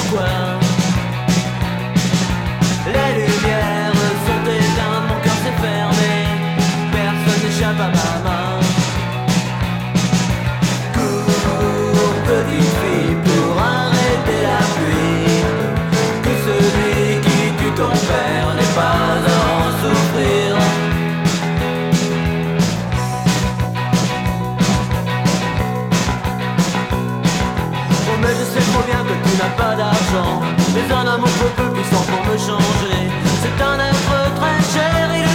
pourquoi. Les lumières sont éteintes, mon cœur s'est fermé, personne n'échappe à ma main. Cours, petite fille, pour arrêter la pluie, que celui qui tue ton père n'est pas à en souffrir. Oh mais je sais trop bien que tu n'as pas d'argent, mais un amour beaucoup plus puissant pour me changer. C'est un être très cher, il